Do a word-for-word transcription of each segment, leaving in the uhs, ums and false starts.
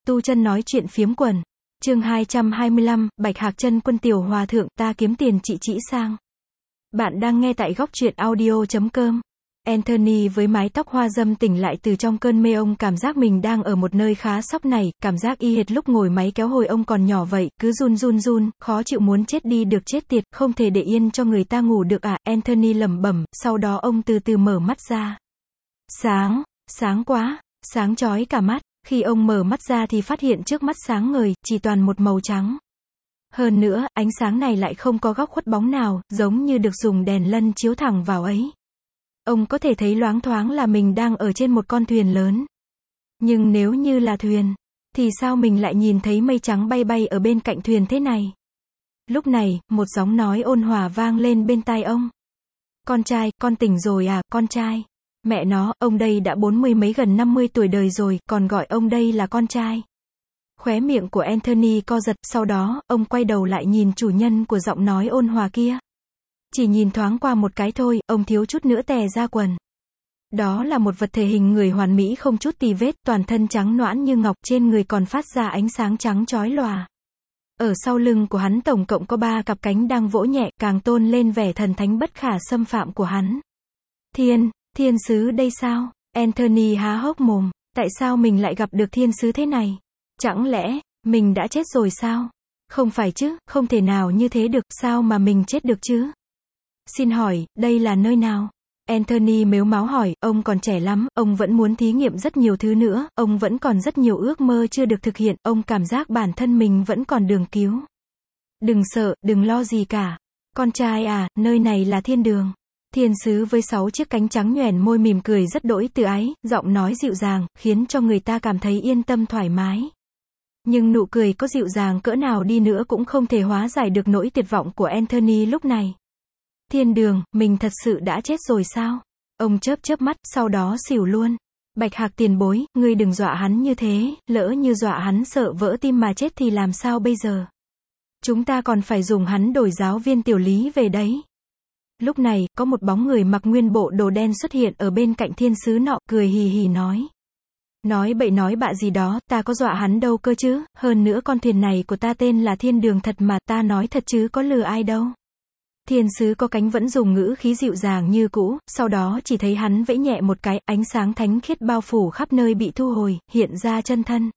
Tu chân nói chuyện phiếm quần. Chương hai trăm hai mươi lăm, Bạch Hạc Chân Quân tiểu hòa thượng, ta kiếm tiền chị chỉ sang. Bạn đang nghe tại góc truyện audio chấm com. Anthony với mái tóc hoa râm tỉnh lại từ trong cơn mê, ông cảm giác mình đang ở một nơi khá sóc này, cảm giác y hệt lúc ngồi máy kéo hồi ông còn nhỏ vậy, cứ run run run, khó chịu muốn chết đi được chết tiệt, không thể để yên cho người ta ngủ được à, Anthony lẩm bẩm, sau đó ông từ từ mở mắt ra. Sáng, sáng quá, sáng chói cả mắt. Khi ông mở mắt ra thì phát hiện trước mắt sáng ngời, chỉ toàn một màu trắng. Hơn nữa, ánh sáng này lại không có góc khuất bóng nào, giống như được dùng đèn lân chiếu thẳng vào ấy. Ông có thể thấy loáng thoáng là mình đang ở trên một con thuyền lớn. Nhưng nếu như là thuyền, thì sao mình lại nhìn thấy mây trắng bay bay ở bên cạnh thuyền thế này? Lúc này, một giọng nói ôn hòa vang lên bên tai ông. Con trai, con tỉnh rồi à, con trai. Mẹ nó, ông đây đã bốn mươi mấy gần năm mươi tuổi đời rồi, còn gọi ông đây là con trai. Khóe miệng của Anthony co giật, sau đó, ông quay đầu lại nhìn chủ nhân của giọng nói ôn hòa kia. Chỉ nhìn thoáng qua một cái thôi, ông thiếu chút nữa tè ra quần. Đó là một vật thể hình người hoàn mỹ không chút tì vết, toàn thân trắng nõn như ngọc, trên người còn phát ra ánh sáng trắng chói lòa. Ở sau lưng của hắn tổng cộng có ba cặp cánh đang vỗ nhẹ, càng tôn lên vẻ thần thánh bất khả xâm phạm của hắn. Thiên, thiên sứ đây sao? Anthony há hốc mồm, tại sao mình lại gặp được thiên sứ thế này? Chẳng lẽ, mình đã chết rồi sao? Không phải chứ, không thể nào như thế được, sao mà mình chết được chứ? Xin hỏi, đây là nơi nào? Anthony mếu máo hỏi, ông còn trẻ lắm, ông vẫn muốn thí nghiệm rất nhiều thứ nữa, ông vẫn còn rất nhiều ước mơ chưa được thực hiện, ông cảm giác bản thân mình vẫn còn đường cứu. Đừng sợ, đừng lo gì cả. Con trai à, nơi này là thiên đường. Thiên sứ với sáu chiếc cánh trắng nhoẻn môi mỉm cười rất đỗi từ ái, giọng nói dịu dàng, khiến cho người ta cảm thấy yên tâm thoải mái. Nhưng nụ cười có dịu dàng cỡ nào đi nữa cũng không thể hóa giải được nỗi tuyệt vọng của Anthony lúc này. Thiên đường, mình thật sự đã chết rồi sao? Ông chớp chớp mắt, sau đó xỉu luôn. Bạch Hạc tiền bối, ngươi đừng dọa hắn như thế, lỡ như dọa hắn sợ vỡ tim mà chết thì làm sao bây giờ? Chúng ta còn phải dùng hắn đổi giáo viên tiểu lý về đấy. Lúc này, có một bóng người mặc nguyên bộ đồ đen xuất hiện ở bên cạnh thiên sứ nọ, cười hì hì nói. Nói bậy nói bạ gì đó, ta có dọa hắn đâu cơ chứ, hơn nữa con thuyền này của ta tên là thiên đường thật mà, ta nói thật chứ có lừa ai đâu. Thiên sứ có cánh vẫn dùng ngữ khí dịu dàng như cũ, sau đó chỉ thấy hắn vẫy nhẹ một cái, ánh sáng thánh khiết bao phủ khắp nơi bị thu hồi, hiện ra chân thân.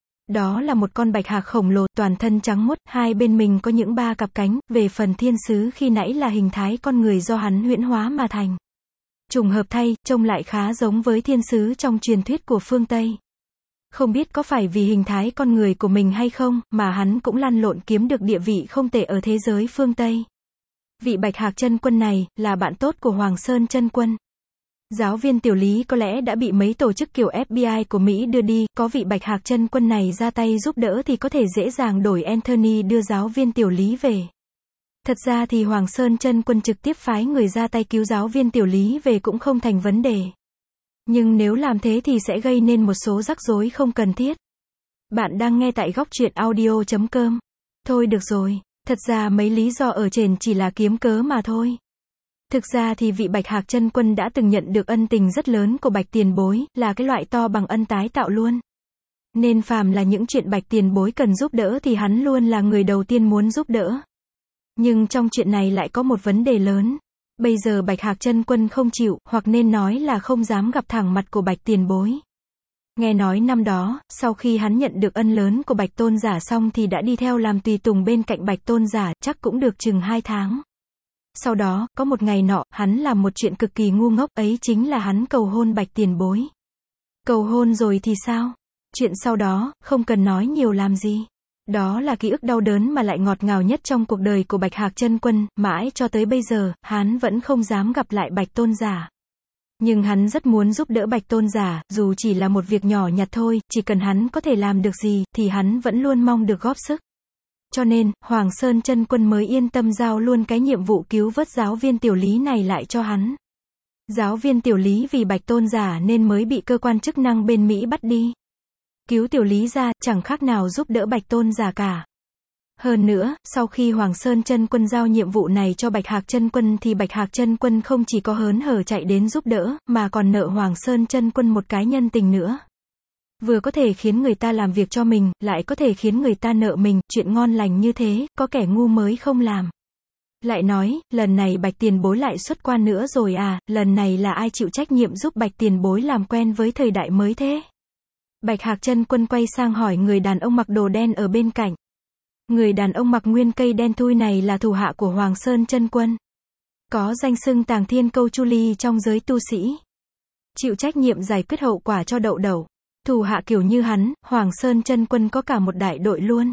Đó là một con bạch hạc khổng lồ, toàn thân trắng muốt, hai bên mình có những ba cặp cánh, về phần thiên sứ khi nãy là hình thái con người do hắn huyễn hóa mà thành. Trùng hợp thay, trông lại khá giống với thiên sứ trong truyền thuyết của phương Tây. Không biết có phải vì hình thái con người của mình hay không, mà hắn cũng lăn lộn kiếm được địa vị không tệ ở thế giới phương Tây. Vị Bạch Hạc Chân Quân này, là bạn tốt của Hoàng Sơn Chân Quân. Giáo viên tiểu lý có lẽ đã bị mấy tổ chức kiểu ép bê i của Mỹ đưa đi, có vị Bạch Hạc Chân Quân này ra tay giúp đỡ thì có thể dễ dàng đổi Anthony đưa giáo viên tiểu lý về. Thật ra thì Hoàng Sơn Chân Quân trực tiếp phái người ra tay cứu giáo viên tiểu lý về cũng không thành vấn đề. Nhưng nếu làm thế thì sẽ gây nên một số rắc rối không cần thiết. Bạn đang nghe tại góc truyện audio chấm com. Thôi được rồi, thật ra mấy lý do ở trên chỉ là kiếm cớ mà thôi. Thực ra thì vị Bạch Hạc Chân Quân đã từng nhận được ân tình rất lớn của Bạch tiền bối, là cái loại to bằng ân tái tạo luôn. Nên phàm là những chuyện Bạch tiền bối cần giúp đỡ thì hắn luôn là người đầu tiên muốn giúp đỡ. Nhưng trong chuyện này lại có một vấn đề lớn. Bây giờ Bạch Hạc Chân Quân không chịu, hoặc nên nói là không dám gặp thẳng mặt của Bạch tiền bối. Nghe nói năm đó, sau khi hắn nhận được ân lớn của Bạch Tôn giả xong thì đã đi theo làm tùy tùng bên cạnh Bạch Tôn giả, chắc cũng được chừng hai tháng. Sau đó, có một ngày nọ, hắn làm một chuyện cực kỳ ngu ngốc, ấy chính là hắn cầu hôn Bạch tiền bối. Cầu hôn rồi thì sao? Chuyện sau đó, không cần nói nhiều làm gì. Đó là ký ức đau đớn mà lại ngọt ngào nhất trong cuộc đời của Bạch Hạc Chân Quân, mãi cho tới bây giờ, hắn vẫn không dám gặp lại Bạch Tôn giả. Nhưng hắn rất muốn giúp đỡ Bạch Tôn giả, dù chỉ là một việc nhỏ nhặt thôi, chỉ cần hắn có thể làm được gì, thì hắn vẫn luôn mong được góp sức. Cho nên, Hoàng Sơn Chân Quân mới yên tâm giao luôn cái nhiệm vụ cứu vớt giáo viên tiểu lý này lại cho hắn. Giáo viên tiểu lý vì Bạch Tôn giả nên mới bị cơ quan chức năng bên Mỹ bắt đi. Cứu tiểu lý ra, chẳng khác nào giúp đỡ Bạch Tôn giả cả. Hơn nữa, sau khi Hoàng Sơn Chân Quân giao nhiệm vụ này cho Bạch Hạc Chân Quân thì Bạch Hạc Chân Quân không chỉ có hớn hở chạy đến giúp đỡ, mà còn nợ Hoàng Sơn Chân Quân một cái nhân tình nữa. Vừa có thể khiến người ta làm việc cho mình, lại có thể khiến người ta nợ mình, chuyện ngon lành như thế, có kẻ ngu mới không làm. Lại nói, lần này Bạch tiền bối lại xuất quan nữa rồi à, lần này là ai chịu trách nhiệm giúp Bạch tiền bối làm quen với thời đại mới thế? Bạch Hạc Chân Quân quay sang hỏi người đàn ông mặc đồ đen ở bên cạnh. Người đàn ông mặc nguyên cây đen thui này là thủ hạ của Hoàng Sơn Chân Quân. Có danh xưng Tàng Thiên Câu Chu Ly trong giới tu sĩ. Chịu trách nhiệm giải quyết hậu quả cho Đậu Đậu. Thủ hạ kiểu như hắn, Hoàng Sơn Chân Quân có cả một đại đội luôn.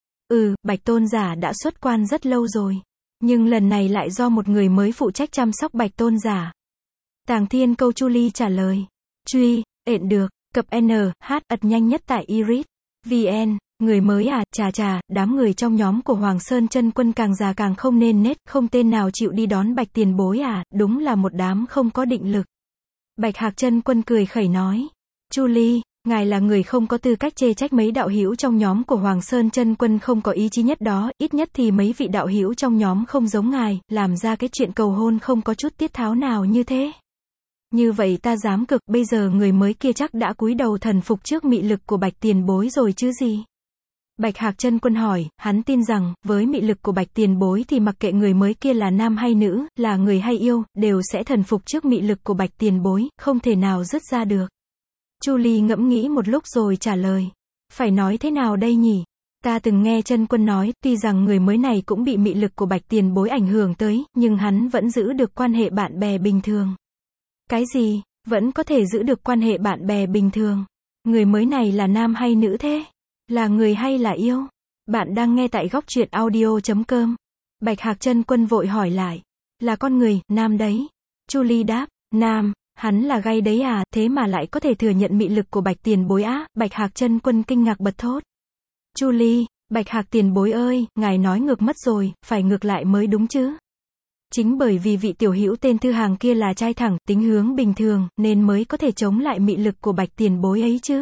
Ừ, Bạch Tôn giả đã xuất quan rất lâu rồi. Nhưng lần này lại do một người mới phụ trách chăm sóc Bạch Tôn giả. Tàng Thiên Câu Chu Ly trả lời. Truy, ện được, cập N, H, ật nhanh nhất tại Iris. vn, người mới à, chà chà, đám người trong nhóm của Hoàng Sơn Chân Quân càng già càng không nên nết, không tên nào chịu đi đón Bạch tiền bối à, đúng là một đám không có định lực. Bạch Hạc Chân Quân cười khẩy nói. Chu Ly, ngài là người không có tư cách chê trách mấy đạo hữu trong nhóm của Hoàng Sơn Chân Quân không có ý chí nhất đó, ít nhất thì mấy vị đạo hữu trong nhóm không giống ngài, làm ra cái chuyện cầu hôn không có chút tiết tháo nào như thế. Như vậy ta dám cực, bây giờ người mới kia chắc đã cúi đầu thần phục trước mị lực của Bạch tiền bối rồi chứ gì? Bạch Hạc Chân Quân hỏi, hắn tin rằng, với mị lực của Bạch tiền bối thì mặc kệ người mới kia là nam hay nữ, là người hay yêu, đều sẽ thần phục trước mị lực của Bạch tiền bối, không thể nào dứt ra được. Chu Ly ngẫm nghĩ một lúc rồi trả lời. Phải nói thế nào đây nhỉ? Ta từng nghe Chân Quân nói, tuy rằng người mới này cũng bị mị lực của Bạch tiền bối ảnh hưởng tới, nhưng hắn vẫn giữ được quan hệ bạn bè bình thường. Cái gì? Vẫn có thể giữ được quan hệ bạn bè bình thường? Người mới này là nam hay nữ thế? Là người hay là yêu? Bạn đang nghe tại góc truyện audio chấm com. Bạch Hạc Chân Quân vội hỏi lại. Là con người, nam đấy. Chu Ly đáp, nam. Hắn là gay đấy à, thế mà lại có thể thừa nhận mị lực của Bạch tiền bối á, Bạch Hạc Chân Quân kinh ngạc bật thốt. Chu Ly, Bạch Hạc tiền bối ơi, ngài nói ngược mất rồi, phải ngược lại mới đúng chứ. Chính bởi vì vị tiểu hữu tên Thư Hàng kia là trai thẳng, tính hướng bình thường, nên mới có thể chống lại mị lực của Bạch tiền bối ấy chứ.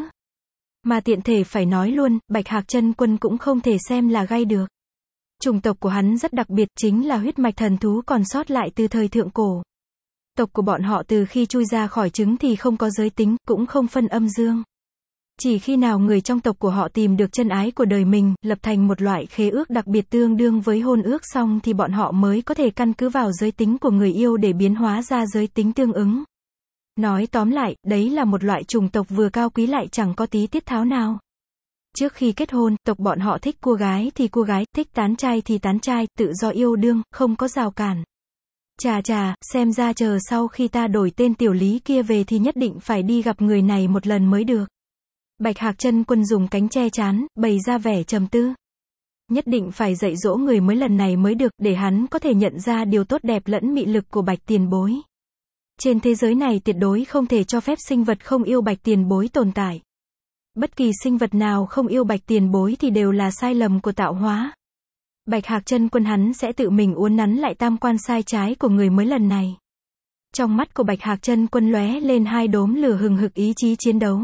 Mà tiện thể phải nói luôn, Bạch Hạc Chân Quân cũng không thể xem là gay được. Chủng tộc của hắn rất đặc biệt, chính là huyết mạch thần thú còn sót lại từ thời thượng cổ. Tộc của bọn họ từ khi chui ra khỏi trứng thì không có giới tính, cũng không phân âm dương. Chỉ khi nào người trong tộc của họ tìm được chân ái của đời mình, lập thành một loại khế ước đặc biệt tương đương với hôn ước xong thì bọn họ mới có thể căn cứ vào giới tính của người yêu để biến hóa ra giới tính tương ứng. Nói tóm lại, đấy là một loại chủng tộc vừa cao quý lại chẳng có tí tiết tháo nào. Trước khi kết hôn, tộc bọn họ thích cua gái thì cua gái, thích tán trai thì tán trai, tự do yêu đương, không có rào cản. Chà chà, xem ra chờ sau khi ta đổi tên tiểu lý kia về thì nhất định phải đi gặp người này một lần mới được. Bạch Hạc Chân Quân dùng cánh che chán, bày ra vẻ trầm tư. Nhất định phải dạy dỗ người mới lần này mới được, để hắn có thể nhận ra điều tốt đẹp lẫn mị lực của Bạch tiền bối. Trên thế giới này tuyệt đối không thể cho phép sinh vật không yêu Bạch tiền bối tồn tại. Bất kỳ sinh vật nào không yêu Bạch tiền bối thì đều là sai lầm của tạo hóa. Bạch Hạc Chân Quân hắn sẽ tự mình uốn nắn lại tam quan sai trái của người mới lần này. Trong mắt của Bạch Hạc Chân Quân lóe lên hai đốm lửa hừng hực ý chí chiến đấu.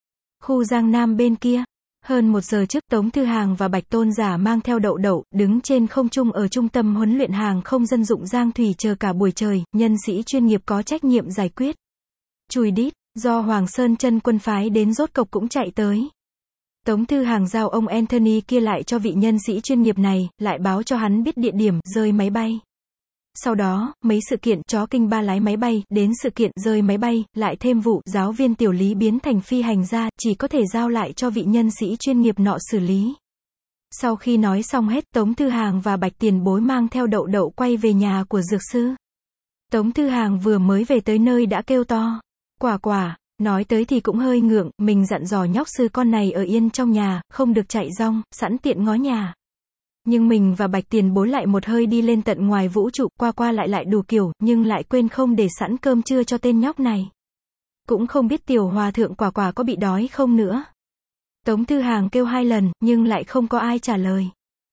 Khu Giang Nam bên kia, hơn một giờ trước Tống Thư Hàng và Bạch Tôn giả mang theo Đậu Đậu, đứng trên không trung ở trung tâm huấn luyện hàng không dân dụng Giang Thủy chờ cả buổi trời, nhân sĩ chuyên nghiệp có trách nhiệm giải quyết. Chùi đít, do Hoàng Sơn Chân Quân phái đến rốt cộc cũng chạy tới. Tống Thư Hàng giao ông Anthony kia lại cho vị nhân sĩ chuyên nghiệp này, lại báo cho hắn biết địa điểm rơi máy bay. Sau đó, mấy sự kiện chó kinh ba lái máy bay, đến sự kiện rơi máy bay, lại thêm vụ giáo viên tiểu lý biến thành phi hành gia, chỉ có thể giao lại cho vị nhân sĩ chuyên nghiệp nọ xử lý. Sau khi nói xong hết, Tống Thư Hàng và Bạch tiền bối mang theo Đậu Đậu quay về nhà của dược sư. Tống Thư Hàng vừa mới về tới nơi đã kêu to. Quả quả, nói tới thì cũng hơi ngượng, mình dặn dò nhóc sư con này ở yên trong nhà, không được chạy rong, sẵn tiện ngó nhà. Nhưng mình và Bạch tiền bối lại một hơi đi lên tận ngoài vũ trụ, qua qua lại lại đủ kiểu, nhưng lại quên không để sẵn cơm trưa cho tên nhóc này. Cũng không biết tiểu hòa thượng quả quả có bị đói không nữa. Tống Thư Hàng kêu hai lần, nhưng lại không có ai trả lời.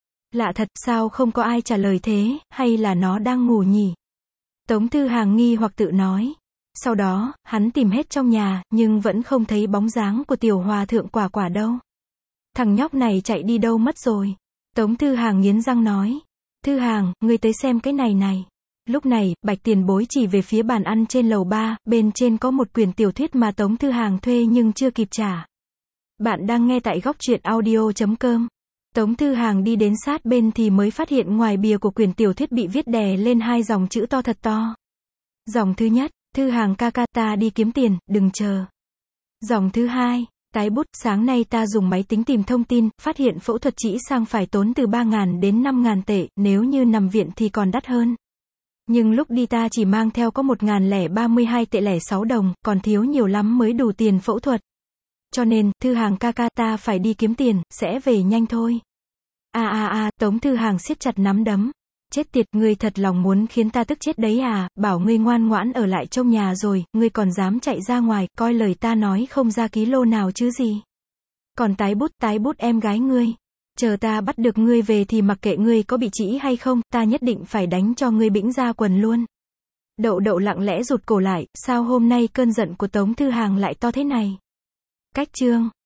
Lạ thật, sao không có ai trả lời thế, hay là nó đang ngủ nhỉ? Tống Thư Hàng nghi hoặc tự nói. Sau đó, hắn tìm hết trong nhà, nhưng vẫn không thấy bóng dáng của tiểu hòa thượng quả quả đâu. Thằng nhóc này chạy đi đâu mất rồi? Tống Thư Hàng nghiến răng nói. Thư Hàng, ngươi tới xem cái này này. Lúc này, Bạch tiền bối chỉ về phía bàn ăn trên lầu ba, bên trên có một quyển tiểu thuyết mà Tống Thư Hàng thuê nhưng chưa kịp trả. Bạn đang nghe tại góc truyện audio chấm com. Tống Thư Hàng đi đến sát bên thì mới phát hiện ngoài bìa của quyển tiểu thuyết bị viết đè lên hai dòng chữ to thật to. Dòng thứ nhất, Thư Hàng ca ca, ta đi kiếm tiền, đừng chờ. Dòng thứ hai, tái bút, sáng nay ta dùng máy tính tìm thông tin, phát hiện phẫu thuật trĩ sang phải tốn từ ba nghìn đến năm nghìn tệ, nếu như nằm viện thì còn đắt hơn. Nhưng lúc đi ta chỉ mang theo có một nghìn lẻ ba mươi hai tệ lẻ sáu đồng, còn thiếu nhiều lắm mới đủ tiền phẫu thuật. Cho nên, Thư Hàng ca ca, ta phải đi kiếm tiền, sẽ về nhanh thôi. À à à, Tống Thư Hàng siết chặt nắm đấm. Chết tiệt, ngươi thật lòng muốn khiến ta tức chết đấy à, bảo ngươi ngoan ngoãn ở lại trong nhà rồi, ngươi còn dám chạy ra ngoài, coi lời ta nói không ra ký lô nào chứ gì. Còn tái bút, tái bút em gái ngươi. Chờ ta bắt được ngươi về thì mặc kệ ngươi có bị trĩ hay không, ta nhất định phải đánh cho ngươi bĩnh ra quần luôn. Đậu Đậu lặng lẽ rụt cổ lại, sao hôm nay cơn giận của Tống Thư Hàng lại to thế này? Cách chương